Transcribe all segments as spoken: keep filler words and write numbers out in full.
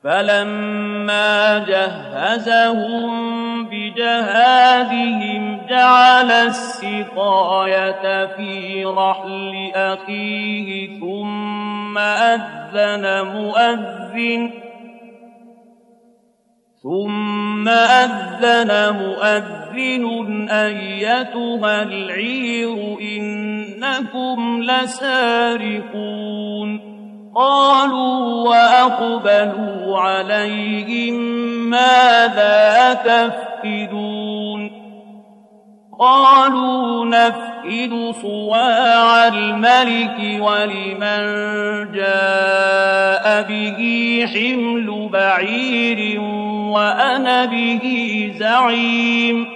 فلما جهزهم بجهازهم جعل السقاية في رحل أخيه ثم أذن مؤذن ثم أذن مؤذن أيتها العير إنكم لسارقون قالوا وأقبلوا عليهم ماذا تفقدون قالوا نفقد صواع الملك ولمن جاء به حمل بعير وأنا به زعيم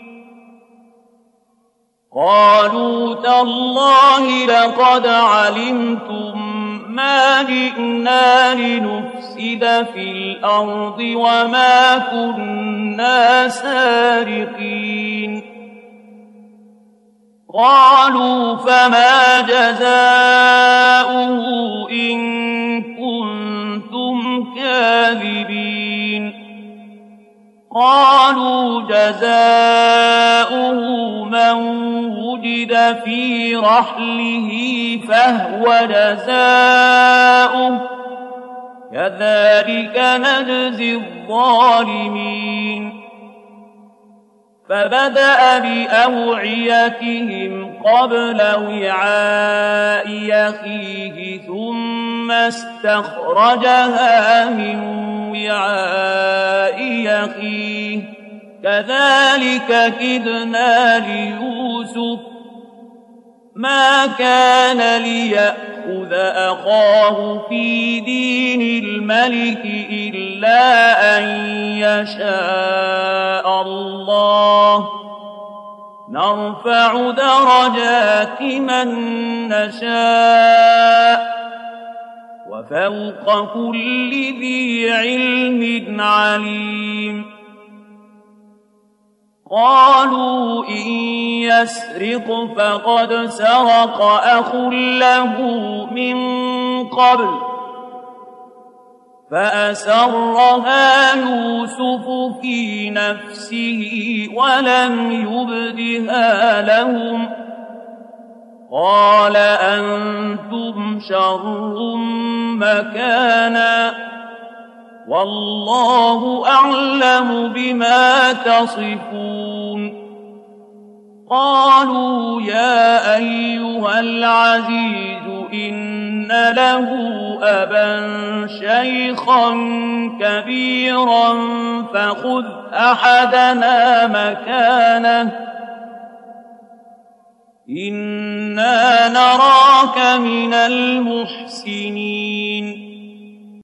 قالوا تالله لقد علمتم ما جئنا لنفسد في الأرض وما كنا سارقين قالوا فما جزاؤه إن كنتم كاذبين قالوا جزاؤه من وجد في رحله فهو جزاؤه كذلك نجزي الظالمين فبدأ بأوعيتهم قبل وعاء أخيه ثم استخرجها من وعاء أخيه كذلك كدنا ليوسف ما كان ليأخذ أخاه في دين الملك إلا أن يشاء الله نرفع درجات من نشاء وفوق كل ذي علم عليم قالوا إن يسرق فقد سرق أخ له من قبل فأسرها يوسف في نفسه ولم يبدها لهم قال أنتم شر مكانا والله أعلم بما تصفون قالوا يا أيها العزيز إن له أبا شيخا كبيرا فخذ أحدنا مكانه إنا نراك من المحسنين